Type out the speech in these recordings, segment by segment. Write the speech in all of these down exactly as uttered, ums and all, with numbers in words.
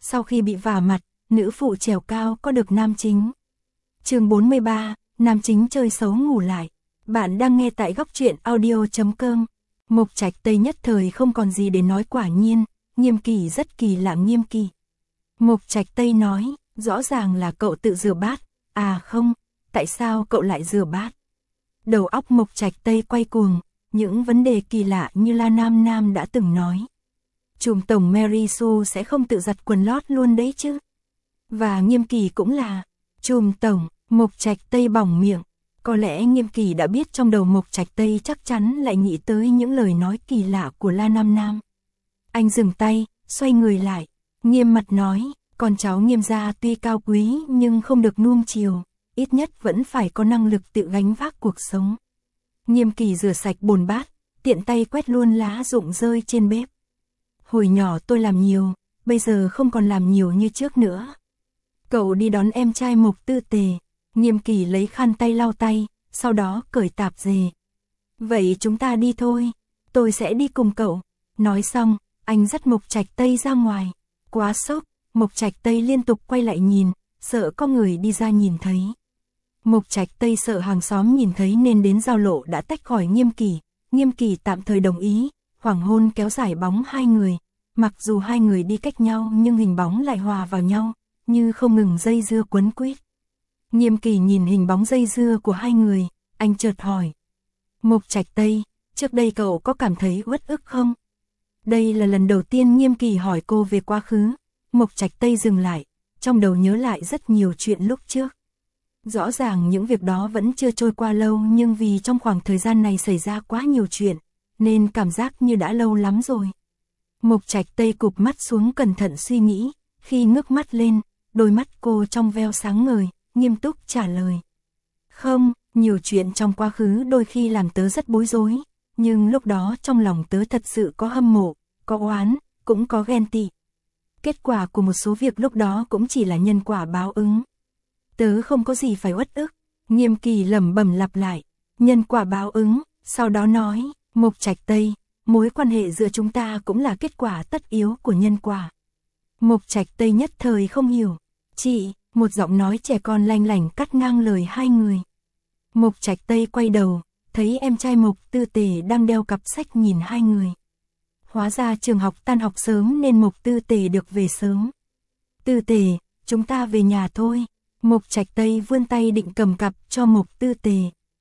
sau khi bị vả mặt, nữ phụ trèo cao có được nam chính. Chương bốn mươi ba, nam chính chơi xấu ngủ lại. Bạn đang nghe tại góc truyện audio chấm com. Mộc Trạch Tây nhất thời không còn gì để nói, quả nhiên, Nghiêm Kỳ rất kỳ lạ. Nghiêm Kỳ. Mộc Trạch Tây nói, rõ ràng là cậu tự rửa bát. À không, tại sao cậu lại rửa bát? Đầu óc Mộc Trạch Tây quay cuồng, những vấn đề kỳ lạ như La Nam Nam đã từng nói. Trùm tổng Mary Sue sẽ không tự giặt quần lót luôn đấy chứ. Và Nghiêm Kỳ cũng là. Trùm tổng, Mộc Trạch Tây bỏng miệng. Có lẽ Nghiêm Kỳ đã biết trong đầu Mộc Trạch Tây chắc chắn lại nghĩ tới những lời nói kỳ lạ của La Nam Nam. Anh dừng tay, xoay người lại, nghiêm mặt nói, con cháu Nghiêm gia tuy cao quý nhưng không được nuông chiều, ít nhất vẫn phải có năng lực tự gánh vác cuộc sống. Nghiêm Kỳ rửa sạch bồn bát, tiện tay quét luôn lá rụng rơi trên bếp. Hồi nhỏ tôi làm nhiều, bây giờ không còn làm nhiều như trước nữa. Cậu đi đón em trai Mộc Tư Tề. Nghiêm Kỳ lấy khăn tay lau tay, sau đó cởi tạp dề. Vậy chúng ta đi thôi, tôi sẽ đi cùng cậu. Nói xong, anh dắt Mộc Trạch Tây ra ngoài. Quá sốc, Mộc Trạch Tây liên tục quay lại nhìn, sợ có người đi ra nhìn thấy. Mộc Trạch Tây sợ hàng xóm nhìn thấy nên đến giao lộ đã tách khỏi Nghiêm Kỳ. Nghiêm Kỳ tạm thời đồng ý, hoàng hôn kéo dài bóng hai người. Mặc dù hai người đi cách nhau nhưng hình bóng lại hòa vào nhau, như không ngừng dây dưa quấn quýt. Nghiêm Kỳ nhìn hình bóng dây dưa của hai người, anh chợt hỏi. Mộc Trạch Tây, trước đây cậu có cảm thấy uất ức không? Đây là lần đầu tiên Nghiêm Kỳ hỏi cô về quá khứ. Mộc Trạch Tây dừng lại, trong đầu nhớ lại rất nhiều chuyện lúc trước. Rõ ràng những việc đó vẫn chưa trôi qua lâu nhưng vì trong khoảng thời gian này xảy ra quá nhiều chuyện, nên cảm giác như đã lâu lắm rồi. Mộc Trạch Tây cụp mắt xuống cẩn thận suy nghĩ, khi ngước mắt lên, đôi mắt cô trong veo sáng ngời, nghiêm túc trả lời. Không, nhiều chuyện trong quá khứ đôi khi làm tớ rất bối rối, nhưng lúc đó trong lòng tớ thật sự có hâm mộ, có oán, cũng có ghen tị. Kết quả của một số việc lúc đó cũng chỉ là nhân quả báo ứng. Tớ không có gì phải uất ức. Nghiêm Kỳ lẩm bẩm lặp lại, nhân quả báo ứng, sau đó nói, Mộc Trạch Tây, mối quan hệ giữa chúng ta cũng là kết quả tất yếu của nhân quả. Mộc Trạch Tây nhất thời không hiểu. Chị, một giọng nói trẻ con lanh lảnh cắt ngang lời hai người. Mộc Trạch Tây quay đầu, thấy em trai Mộc Tư Tề đang đeo cặp sách nhìn hai người. Hóa ra trường học tan học sớm nên Mộc Tư Tề được về sớm. Tư Tề, chúng ta về nhà thôi. Mộc Trạch Tây vươn tay định cầm cặp cho Mộc Tư Tề.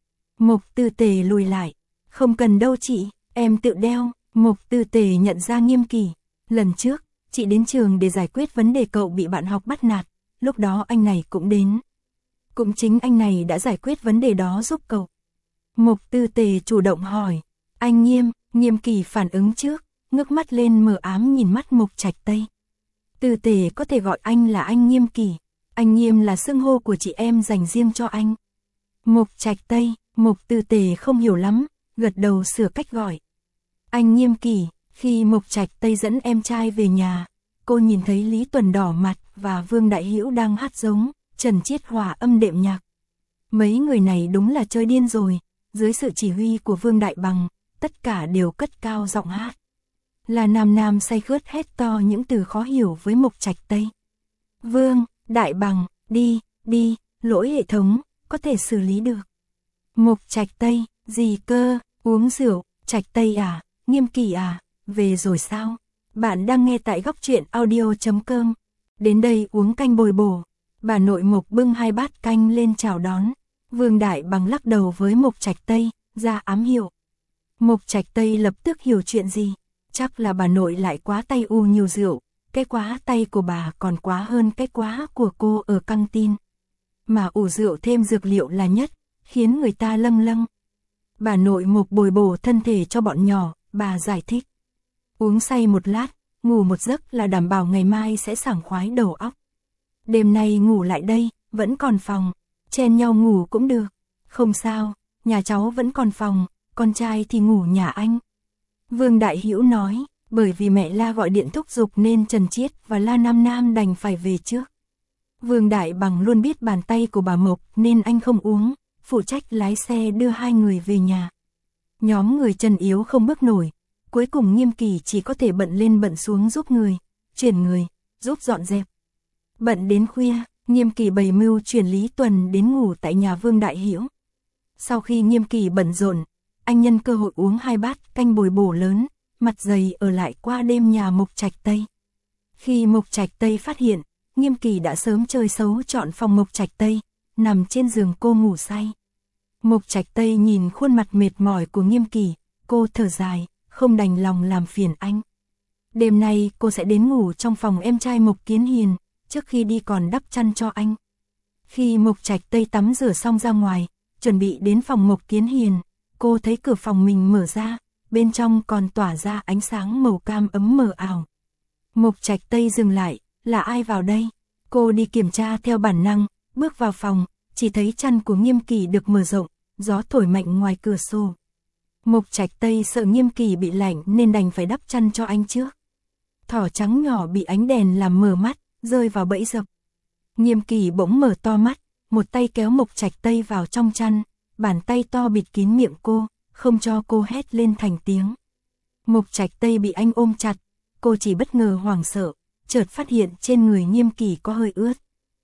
Mộc Tư Tề lùi lại. Không cần đâu chị, em tự đeo. Mộc Tư Tề nhận ra Nghiêm Kỳ. Lần trước, chị đến trường để giải quyết vấn đề cậu bị bạn học bắt nạt. Lúc đó anh này cũng đến. Cũng chính anh này đã giải quyết vấn đề đó giúp cậu. Mộc Tư Tề chủ động hỏi. Anh Nghiêm, Nghiêm Kỳ phản ứng trước, ngước mắt lên mờ ám nhìn mắt Mộc Trạch Tây. Tư Tề có thể gọi anh là anh Nghiêm Kỳ. Anh Nghiêm là xưng hô của chị em dành riêng cho anh. Mộc Trạch Tây, Mộc Tư Tề không hiểu lắm, gật đầu sửa cách gọi. Anh Nghiêm Kỳ, khi Mộc Trạch Tây dẫn em trai về nhà, cô nhìn thấy Lý Tuần đỏ mặt và Vương Đại Hữu đang hát giống, Trần Chiết hòa âm đệm nhạc. Mấy người này đúng là chơi điên rồi, dưới sự chỉ huy của Vương Đại Bằng, tất cả đều cất cao giọng hát. Là Nam Nam say khướt hét to những từ khó hiểu với Mộc Trạch Tây. Vương, Đại Bằng, đi, đi, lỗi hệ thống, có thể xử lý được. Mộc Trạch Tây, gì cơ, uống rượu, Trạch Tây à, Nghiêm Kỳ à, về rồi sao? Bạn đang nghe tại góc truyện audio chấm com. Đến đây uống canh bồi bổ. Bà nội Mộc bưng hai bát canh lên chào đón. Vương Đại Bằng lắc đầu với Mộc Trạch Tây, ra ám hiệu. Mộc Trạch Tây lập tức hiểu chuyện gì. Chắc là bà nội lại quá tay u nhiều rượu. Cái quá tay của bà còn quá hơn cái quá của cô ở căng tin. Mà ủ rượu thêm dược liệu là nhất, khiến người ta lâng lâng. Bà nội Mộc bồi bổ thân thể cho bọn nhỏ, bà giải thích. Uống say một lát, ngủ một giấc là đảm bảo ngày mai sẽ sảng khoái đầu óc. Đêm nay ngủ lại đây, vẫn còn phòng, chen nhau ngủ cũng được. Không sao, nhà cháu vẫn còn phòng, con trai thì ngủ nhà anh. Vương Đại Hữu nói, bởi vì mẹ La gọi điện thúc giục nên Trần Chiết và La Nam Nam đành phải về trước. Vương Đại Bằng luôn biết bàn tay của bà Mộc nên anh không uống, phụ trách lái xe đưa hai người về nhà. Nhóm người chân yếu không bước nổi, cuối cùng Nghiêm Kỳ chỉ có thể bận lên bận xuống giúp người, chuyển người, giúp dọn dẹp. Bận đến khuya, Nghiêm Kỳ bày mưu chuyển Lý Tuần đến ngủ tại nhà Vương Đại Hiểu. Sau khi Nghiêm Kỳ bận rộn, anh nhân cơ hội uống hai bát canh bồi bổ lớn, mặt dày ở lại qua đêm nhà Mục Trạch Tây. Khi Mục Trạch Tây phát hiện, Nghiêm Kỳ đã sớm chơi xấu chọn phòng Mục Trạch Tây, nằm trên giường cô ngủ say. Mục Trạch Tây nhìn khuôn mặt mệt mỏi của Nghiêm Kỳ, cô thở dài, không đành lòng làm phiền anh. Đêm nay cô sẽ đến ngủ trong phòng em trai Mục Kiến Hiền, trước khi đi còn đắp chăn cho anh. Khi Mục Trạch Tây tắm rửa xong ra ngoài, chuẩn bị đến phòng Mục Kiến Hiền, cô thấy cửa phòng mình mở ra, bên trong còn tỏa ra ánh sáng màu cam ấm mờ ảo. Mục Trạch Tây dừng lại, là ai vào đây? Cô đi kiểm tra theo bản năng, bước vào phòng, chỉ thấy chăn của Nghiêm Kỳ được mở rộng, gió thổi mạnh ngoài cửa sổ. Mục Trạch Tây sợ Nghiêm Kỳ bị lạnh nên đành phải đắp chăn cho anh trước. Thỏ trắng nhỏ bị ánh đèn làm mờ mắt, rơi vào bẫy dập. Nghiêm Kỳ bỗng mở to mắt, một tay kéo Mục Trạch Tây vào trong chăn, bàn tay to bịt kín miệng cô, không cho cô hét lên thành tiếng. Mục Trạch Tây bị anh ôm chặt, cô chỉ bất ngờ hoảng sợ, chợt phát hiện trên người Nghiêm Kỳ có hơi ướt.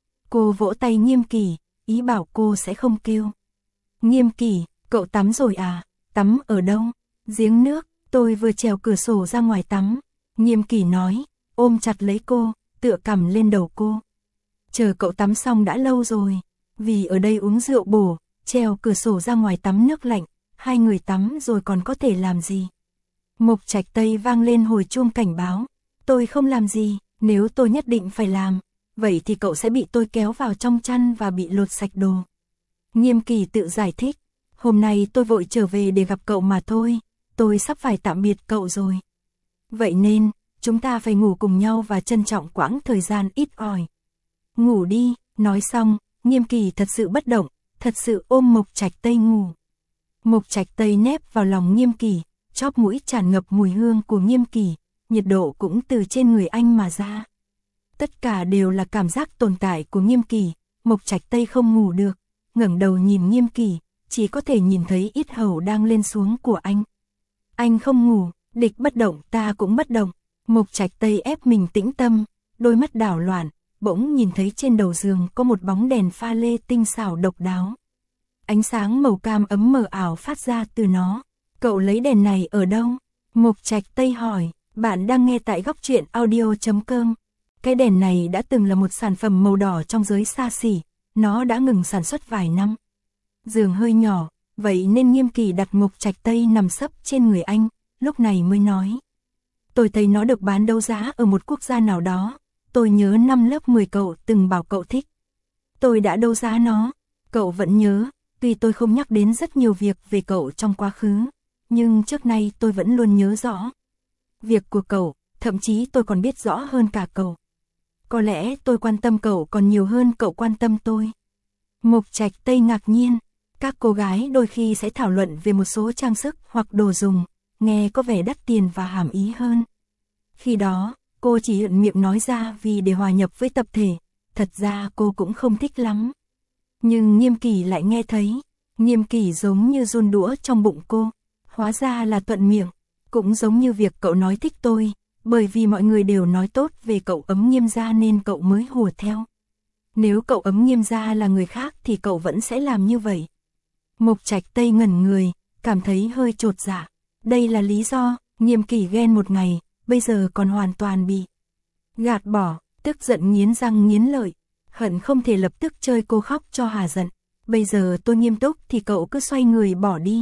Cô vỗ tay Nghiêm Kỳ, ý bảo cô sẽ không kêu. Nghiêm Kỳ, cậu tắm rồi à? Tắm ở đâu? Giếng nước, tôi vừa trèo cửa sổ ra ngoài tắm. Nghiêm Kỳ nói, ôm chặt lấy cô, tựa cằm lên đầu cô. Chờ cậu tắm xong đã lâu rồi, vì ở đây uống rượu bổ, trèo cửa sổ ra ngoài tắm nước lạnh, hai người tắm rồi còn có thể làm gì? Mục Trạch Tây vang lên hồi chuông cảnh báo, tôi không làm gì, nếu tôi nhất định phải làm, vậy thì cậu sẽ bị tôi kéo vào trong chăn và bị lột sạch đồ. Nghiêm Kỳ tự giải thích, hôm nay tôi vội trở về để gặp cậu mà thôi, tôi sắp phải tạm biệt cậu rồi. Vậy nên, chúng ta phải ngủ cùng nhau và trân trọng quãng thời gian ít ỏi. Ngủ đi, nói xong, Nghiêm Kỳ thật sự bất động, thật sự ôm Mục Trạch Tây ngủ. Mục Trạch Tây nép vào lòng Nghiêm Kỳ, chóp mũi tràn ngập mùi hương của Nghiêm Kỳ, nhiệt độ cũng từ trên người anh mà ra. Tất cả đều là cảm giác tồn tại của Nghiêm Kỳ, Mục Trạch Tây không ngủ được, ngẩng đầu nhìn Nghiêm Kỳ, chỉ có thể nhìn thấy yết hầu đang lên xuống của anh. Anh không ngủ, địch bất động ta cũng bất động. Mục Trạch Tây ép mình tĩnh tâm, đôi mắt đảo loạn, bỗng nhìn thấy trên đầu giường có một bóng đèn pha lê tinh xảo độc đáo. Ánh sáng màu cam ấm mờ ảo phát ra từ nó. Cậu lấy đèn này ở đâu? Mục Trạch Tây hỏi. Bạn đang nghe tại góc truyện audio chấm com. Cái đèn này đã từng là một sản phẩm màu đỏ trong giới xa xỉ, nó đã ngừng sản xuất vài năm. Giường hơi nhỏ, vậy nên Nghiêm Kỳ đặt Mục Trạch Tây nằm sấp trên người anh, lúc này mới nói. Tôi thấy nó được bán đấu giá ở một quốc gia nào đó, tôi nhớ năm lớp mười cậu từng bảo cậu thích. Tôi đã đấu giá nó, cậu vẫn nhớ, tuy tôi không nhắc đến rất nhiều việc về cậu trong quá khứ, nhưng trước nay tôi vẫn luôn nhớ rõ. Việc của cậu, thậm chí tôi còn biết rõ hơn cả cậu. Có lẽ tôi quan tâm cậu còn nhiều hơn cậu quan tâm tôi. Mục Trạch Tây ngạc nhiên, các cô gái đôi khi sẽ thảo luận về một số trang sức hoặc đồ dùng, nghe có vẻ đắt tiền và hàm ý hơn. Khi đó, cô chỉ hiện miệng nói ra vì để hòa nhập với tập thể, thật ra cô cũng không thích lắm. Nhưng Nghiêm Kỳ lại nghe thấy, Nghiêm Kỳ giống như run đũa trong bụng cô, hóa ra là thuận miệng, cũng giống như việc cậu nói thích tôi, bởi vì mọi người đều nói tốt về cậu ấm Nghiêm gia nên cậu mới hùa theo. Nếu cậu ấm Nghiêm gia là người khác thì cậu vẫn sẽ làm như vậy. Mục Trạch Tây ngẩn người, cảm thấy hơi chột dạ. Đây là lý do, Nghiêm Kỳ ghen một ngày, bây giờ còn hoàn toàn bị gạt bỏ, tức giận nghiến răng nghiến lợi, hận không thể lập tức chơi cô khóc cho hà giận. Bây giờ tôi nghiêm túc thì cậu cứ xoay người bỏ đi.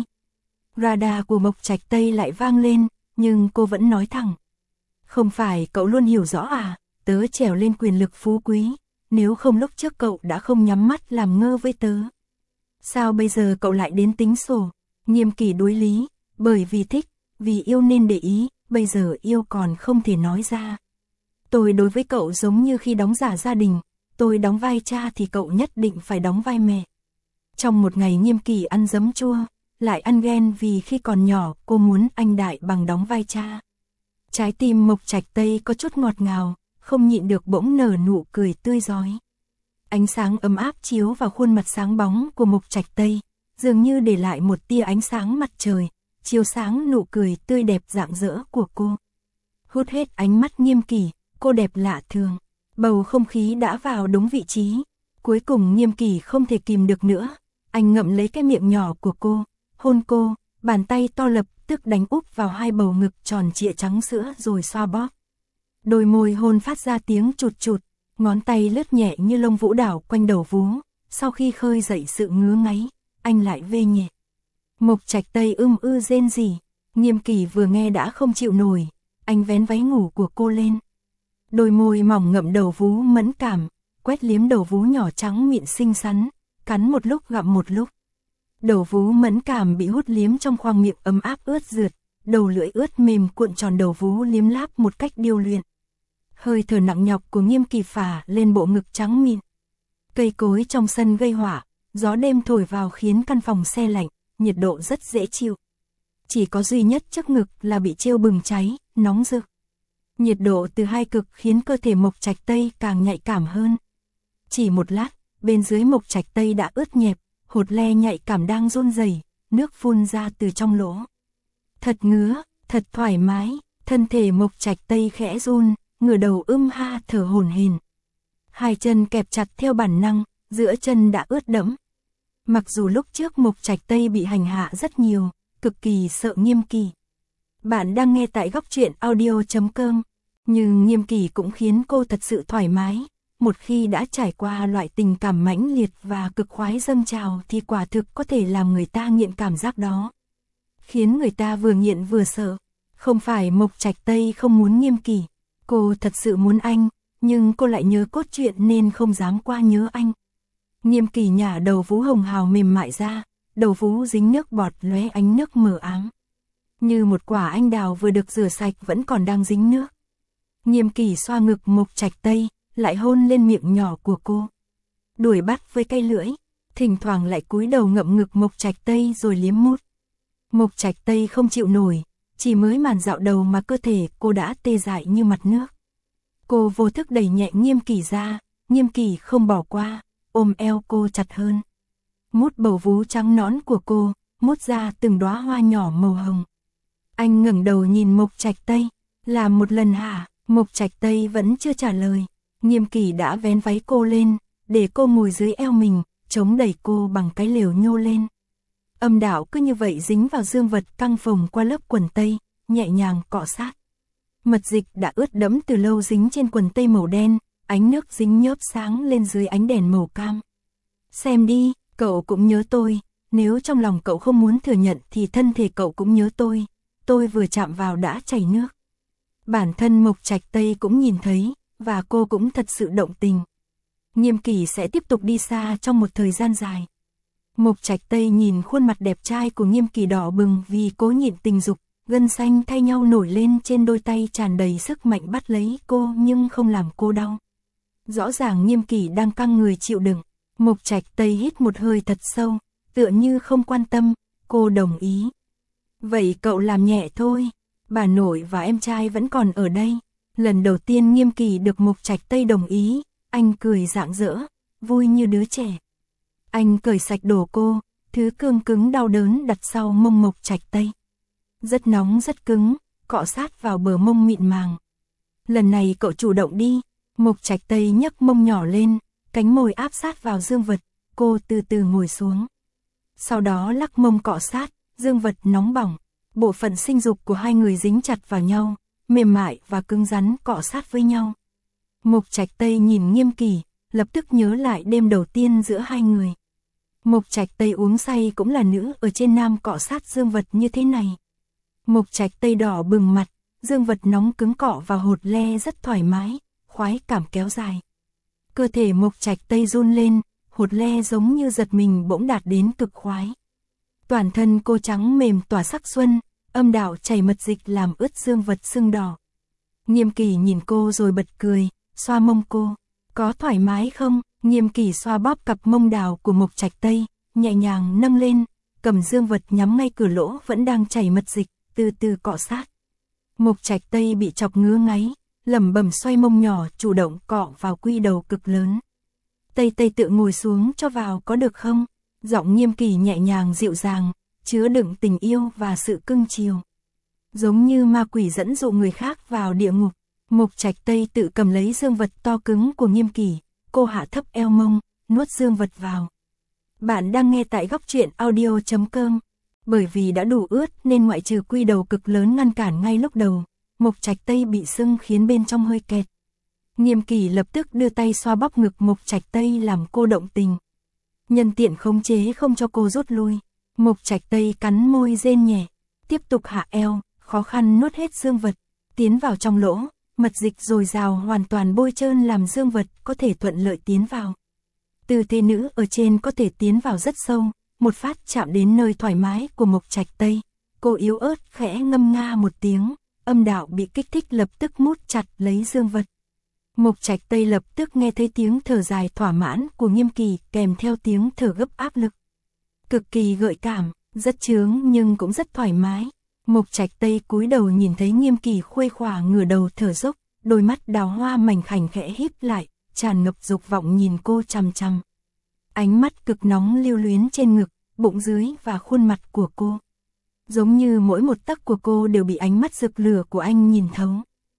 Radar của Mục Trạch Tây lại vang lên, nhưng cô vẫn nói thẳng. Không phải cậu luôn hiểu rõ à, tớ trèo lên quyền lực phú quý, nếu không lúc trước cậu đã không nhắm mắt làm ngơ với tớ. Sao bây giờ cậu lại đến tính sổ? Nghiêm Kỳ đối lý, bởi vì thích, vì yêu nên để ý, bây giờ yêu còn không thể nói ra. Tôi đối với cậu giống như khi đóng giả gia đình, tôi đóng vai cha thì cậu nhất định phải đóng vai mẹ. Trong một ngày Nghiêm Kỳ ăn giấm chua, lại ăn ghen vì khi còn nhỏ cô muốn anh đại bằng đóng vai cha. Trái tim Mục Trạch Tây có chút ngọt ngào, không nhịn được bỗng nở nụ cười tươi rói. Ánh sáng ấm áp chiếu vào khuôn mặt sáng bóng của Mục Trạch Tây, dường như để lại một tia ánh sáng mặt trời, chiếu sáng nụ cười tươi đẹp rạng rỡ của cô. Hút hết ánh mắt Nghiêm Kỳ, cô đẹp lạ thường. Bầu không khí đã vào đúng vị trí. Cuối cùng Nghiêm Kỳ không thể kìm được nữa. Anh ngậm lấy cái miệng nhỏ của cô, hôn cô, bàn tay to lập tức đánh úp vào hai bầu ngực tròn trịa trắng sữa rồi xoa bóp. Đôi môi hôn phát ra tiếng chụt chụt, ngón tay lướt nhẹ như lông vũ đảo quanh đầu vú. Sau khi khơi dậy sự ngứa ngáy, anh lại vê nhẹ. Mộc Trạch Tây ưm ư rên rỉ. Nghiêm Kỳ vừa nghe đã không chịu nổi. Anh vén váy ngủ của cô lên. Đôi môi mỏng ngậm đầu vú mẫn cảm, quét liếm đầu vú nhỏ trắng mịn xinh xắn, cắn một lúc gặm một lúc. Đầu vú mẫn cảm bị hút liếm trong khoang miệng ấm áp ướt rượt, đầu lưỡi ướt mềm cuộn tròn đầu vú liếm láp một cách điêu luyện. Hơi thở nặng nhọc của Nghiêm Kỳ phả lên bộ ngực trắng mịn. Cây cối trong sân gây hỏa, gió đêm thổi vào khiến căn phòng se lạnh, nhiệt độ rất dễ chịu. Chỉ có duy nhất trước ngực là bị trêu bừng cháy, nóng rực. Nhiệt độ từ hai cực khiến cơ thể Mộc Trạch Tây càng nhạy cảm hơn. Chỉ một lát, bên dưới Mộc Trạch Tây đã ướt nhẹp, hột le nhạy cảm đang run rẩy, nước phun ra từ trong lỗ. Thật ngứa, thật thoải mái, thân thể Mộc Trạch Tây khẽ run, ngửa đầu ưm ha thở hổn hển. Hai chân kẹp chặt theo bản năng, giữa chân đã ướt đẫm. Mặc dù lúc trước Mộc Trạch Tây bị hành hạ rất nhiều, cực kỳ sợ Nghiêm Kỳ. Bạn đang nghe tại góc truyện audio chấm com, nhưng Nghiêm Kỳ cũng khiến cô thật sự thoải mái. Một khi đã trải qua loại tình cảm mãnh liệt và cực khoái dâng trào thì quả thực có thể làm người ta nghiện cảm giác đó. Khiến người ta vừa nghiện vừa sợ. Không phải Mộc Trạch Tây không muốn Nghiêm Kỳ, cô thật sự muốn anh, nhưng cô lại nhớ cốt truyện nên không dám qua nhớ anh. Nghiêm Kỳ nhả đầu vú hồng hào mềm mại ra, đầu vú dính nước bọt lóe ánh nước mờ ám. Như một quả anh đào vừa được rửa sạch vẫn còn đang dính nước. Nghiêm Kỳ xoa ngực Mộc Trạch Tây, lại hôn lên miệng nhỏ của cô. Đuổi bắt với cây lưỡi, thỉnh thoảng lại cúi đầu ngậm ngực Mộc Trạch Tây rồi liếm mút. Mộc Trạch Tây không chịu nổi, chỉ mới màn dạo đầu mà cơ thể cô đã tê dại như mặt nước. Cô vô thức đẩy nhẹ Nghiêm Kỳ ra, Nghiêm Kỳ không bỏ qua, ôm eo cô chặt hơn. Mút bầu vú trắng nõn của cô, mút ra từng đóa hoa nhỏ màu hồng. Anh ngẩng đầu nhìn Mộc Trạch Tây, làm một lần hả? Mộc Trạch Tây vẫn chưa trả lời. Nghiêm Kỳ đã vén váy cô lên, để cô ngồi dưới eo mình, chống đẩy cô bằng cái lều nhô lên. Âm đạo cứ như vậy dính vào dương vật căng phồng qua lớp quần tây, nhẹ nhàng cọ sát. Mật dịch đã ướt đẫm từ lâu dính trên quần tây màu đen, ánh nước dính nhớp sáng lên dưới ánh đèn màu cam. Xem đi, cậu cũng nhớ tôi, nếu trong lòng cậu không muốn thừa nhận thì thân thể cậu cũng nhớ tôi, tôi vừa chạm vào đã chảy nước. Bản thân Mộc Trạch Tây cũng nhìn thấy, và cô cũng thật sự động tình. Nghiêm Kỳ sẽ tiếp tục đi xa trong một thời gian dài. Mộc Trạch Tây nhìn khuôn mặt đẹp trai của Nghiêm Kỳ đỏ bừng vì cố nhịn tình dục, gân xanh thay nhau nổi lên trên đôi tay tràn đầy sức mạnh bắt lấy cô nhưng không làm cô đau. Rõ ràng Nghiêm Kỳ đang căng người chịu đựng. Mộc Trạch Tây hít một hơi thật sâu, tựa như không quan tâm, cô đồng ý. Vậy cậu làm nhẹ thôi, bà nội và em trai vẫn còn ở đây. Lần đầu tiên Nghiêm Kỳ được Mộc Trạch Tây đồng ý, anh cười rạng rỡ, vui như đứa trẻ. Anh cởi sạch đồ cô, thứ cương cứng đau đớn đặt sau mông Mộc Trạch Tây. Rất nóng rất cứng, cọ sát vào bờ mông mịn màng. Lần này cậu chủ động đi. Mộc Trạch Tây nhấc mông nhỏ lên, cánh môi áp sát vào dương vật, cô từ từ ngồi xuống. Sau đó lắc mông cọ sát, dương vật nóng bỏng, bộ phận sinh dục của hai người dính chặt vào nhau, mềm mại và cứng rắn cọ sát với nhau. Mộc Trạch Tây nhìn Nghiêm Kỳ, lập tức nhớ lại đêm đầu tiên giữa hai người. Mộc Trạch Tây uống say cũng là nữ ở trên nam cọ sát dương vật như thế này. Mộc Trạch Tây đỏ bừng mặt, dương vật nóng cứng cọ vào hột le rất thoải mái, khoái cảm kéo dài. Cơ thể Mộc Trạch Tây run lên, hột le giống như giật mình bỗng đạt đến cực khoái. Toàn thân cô trắng mềm tỏa sắc xuân, âm đạo chảy mật dịch làm ướt dương vật sưng đỏ. Nghiêm Kỳ nhìn cô rồi bật cười, xoa mông cô. Có thoải mái không? Nghiêm Kỳ xoa bóp cặp mông đào của Mộc Trạch Tây, nhẹ nhàng nâng lên, cầm dương vật nhắm ngay cửa lỗ vẫn đang chảy mật dịch, từ từ cọ sát. Mộc Trạch Tây bị chọc ngứa ngáy, lẩm bẩm xoay mông nhỏ chủ động cọ vào quy đầu cực lớn. Tây Tây tự ngồi xuống cho vào có được không? Giọng Nghiêm Kỳ nhẹ nhàng dịu dàng, chứa đựng tình yêu và sự cưng chiều. Giống như ma quỷ dẫn dụ người khác vào địa ngục. Mục Trạch Tây tự cầm lấy dương vật to cứng của Nghiêm Kỳ, cô hạ thấp eo mông, nuốt dương vật vào. Bạn đang nghe tại góc truyện audio chấm com. Bởi vì đã đủ ướt nên ngoại trừ quy đầu cực lớn ngăn cản ngay lúc đầu, Mục Trạch Tây bị sưng khiến bên trong hơi kẹt. Nghiêm Kỳ lập tức đưa tay xoa bóp ngực Mục Trạch Tây làm cô động tình. Nhân tiện khống chế không cho cô rút lui, Mục Trạch Tây cắn môi rên nhẹ, tiếp tục hạ eo, khó khăn nuốt hết dương vật, tiến vào trong lỗ, mật dịch dồi dào hoàn toàn bôi trơn làm dương vật có thể thuận lợi tiến vào. Tư thế nữ ở trên có thể tiến vào rất sâu, một phát chạm đến nơi thoải mái của Mục Trạch Tây. Cô yếu ớt khẽ ngâm nga một tiếng, âm đạo bị kích thích lập tức mút chặt lấy dương vật. Mục Trạch Tây lập tức nghe thấy tiếng thở dài thỏa mãn của Nghiêm Kỳ kèm theo tiếng thở gấp áp lực. Cực kỳ gợi cảm, rất chướng nhưng cũng rất thoải mái. Mục Trạch Tây cúi đầu nhìn thấy Nghiêm Kỳ khuây khỏa ngửa đầu thở dốc, đôi mắt đào hoa mảnh khảnh khẽ híp lại, tràn ngập dục vọng nhìn cô chằm chằm. Ánh mắt cực nóng lưu luyến trên ngực, bụng dưới và khuôn mặt của cô. Giống như mỗi một tấc của cô đều bị ánh mắt rực lửa của anh nhìn thấu.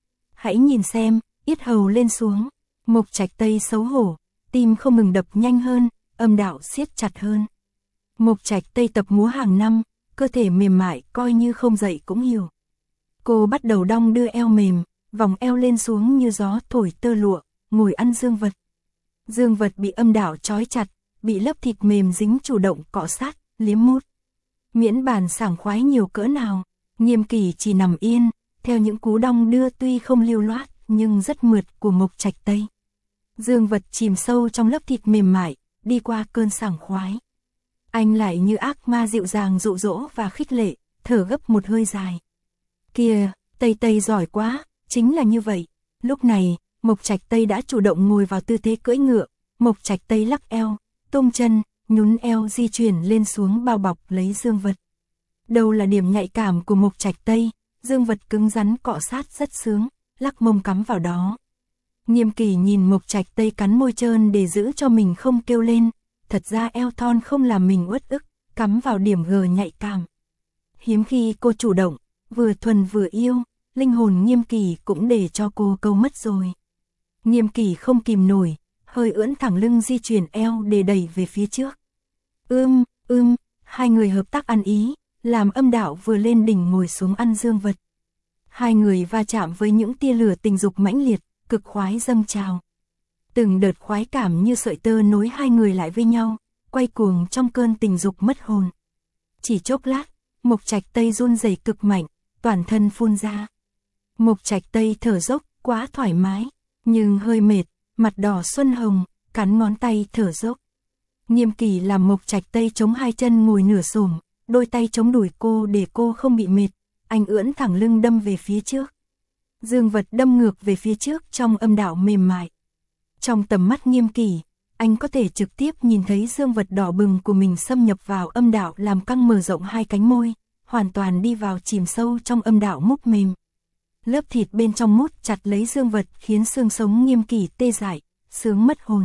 Hãy nhìn xem, yết hầu lên xuống. Mục Trạch Tây xấu hổ, tim không ngừng đập nhanh hơn, âm đạo siết chặt hơn. Mục Trạch Tây tập múa hàng năm, cơ thể mềm mại coi như không dậy cũng hiểu. Cô bắt đầu đong đưa eo mềm, vòng eo lên xuống như gió thổi tơ lụa, ngồi ăn dương vật. Dương vật bị âm đạo trói chặt, bị lớp thịt mềm dính chủ động cọ sát, liếm mút. Miễn bàn sảng khoái nhiều cỡ nào, Nghiêm Kỳ chỉ nằm yên, theo những cú đong đưa tuy không lưu loát nhưng rất mượt của Mục Trạch Tây. Dương vật chìm sâu trong lớp thịt mềm mại, đi qua cơn sảng khoái. Anh lại như ác ma dịu dàng dụ dỗ và khích lệ, thở gấp một hơi dài. Kìa, Tây Tây giỏi quá, chính là như vậy. Lúc này, Mục Trạch Tây đã chủ động ngồi vào tư thế cưỡi ngựa, Mục Trạch Tây lắc eo, tung chân, nhún eo di chuyển lên xuống bao bọc lấy dương vật. Đâu là điểm nhạy cảm của Mục Trạch Tây, dương vật cứng rắn cọ sát rất sướng, lắc mông cắm vào đó. Nghiêm Kỳ nhìn Mục Trạch Tây cắn môi trơn để giữ cho mình không kêu lên, thật ra eo thon không làm mình uất ức, cắm vào điểm gờ nhạy cảm. Hiếm khi cô chủ động, vừa thuần vừa yêu, linh hồn Nghiêm Kỳ cũng để cho cô câu mất rồi. Nghiêm Kỳ không kìm nổi, hơi ưỡn thẳng lưng di chuyển eo để đẩy về phía trước. Ưm, ưm, hai người hợp tác ăn ý, làm âm đạo vừa lên đỉnh ngồi xuống ăn dương vật. Hai người va chạm với những tia lửa tình dục mãnh liệt, cực khoái dâng trào. Từng đợt khoái cảm như sợi tơ nối hai người lại với nhau, quay cuồng trong cơn tình dục mất hồn. Chỉ chốc lát, Mục Trạch Tây run rẩy cực mạnh, toàn thân phun ra. Mục Trạch Tây thở dốc, quá thoải mái, nhưng hơi mệt, mặt đỏ xuân hồng, cắn ngón tay thở dốc. Nghiêm Kỳ làm Mục Trạch Tây chống hai chân ngồi nửa xổm, đôi tay chống đùi cô để cô không bị mệt, anh ưỡn thẳng lưng đâm về phía trước. Dương vật đâm ngược về phía trước trong âm đạo mềm mại. Trong tầm mắt Nghiêm Kỳ, anh có thể trực tiếp nhìn thấy dương vật đỏ bừng của mình xâm nhập vào âm đạo làm căng mở rộng hai cánh môi, hoàn toàn đi vào chìm sâu trong âm đạo múc mềm. Lớp thịt bên trong mút chặt lấy dương vật khiến xương sống Nghiêm Kỳ tê dại, sướng mất hồn.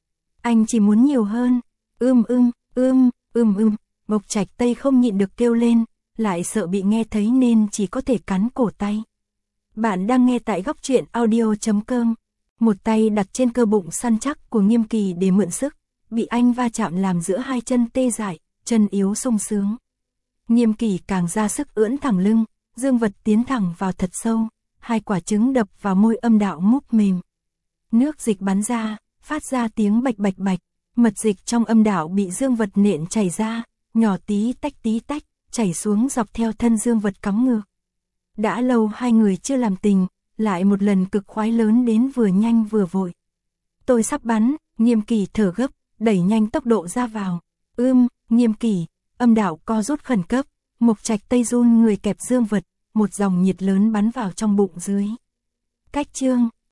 Anh chỉ muốn nhiều hơn, ưm ưm, ưm, ưm ưm, Mục Trạch Tây không nhịn được kêu lên, lại sợ bị nghe thấy nên chỉ có thể cắn cổ tay. Bạn đang nghe tại góc truyện audio chấm com. Một tay đặt trên cơ bụng săn chắc của Nghiêm Kỳ để mượn sức, bị anh va chạm làm giữa hai chân tê dại, chân yếu sung sướng. Nghiêm Kỳ càng ra sức ưỡn thẳng lưng, dương vật tiến thẳng vào thật sâu, hai quả trứng đập vào môi âm đạo múc mềm. Nước dịch bắn ra, phát ra tiếng bạch bạch bạch, mật dịch trong âm đạo bị dương vật nện chảy ra, nhỏ tí tách tí tách, chảy xuống dọc theo thân dương vật cắm ngược. Đã lâu hai người chưa làm tình, lại một lần cực khoái lớn đến vừa nhanh vừa vội. Tôi sắp bắn, Nghiêm Kỳ thở gấp, đẩy nhanh tốc độ ra vào. Ưm, Nghiêm Kỳ, âm đạo co rút khẩn cấp, Mục Trạch Tây run người kẹp dương vật, một dòng nhiệt lớn bắn vào trong bụng dưới. Cách chương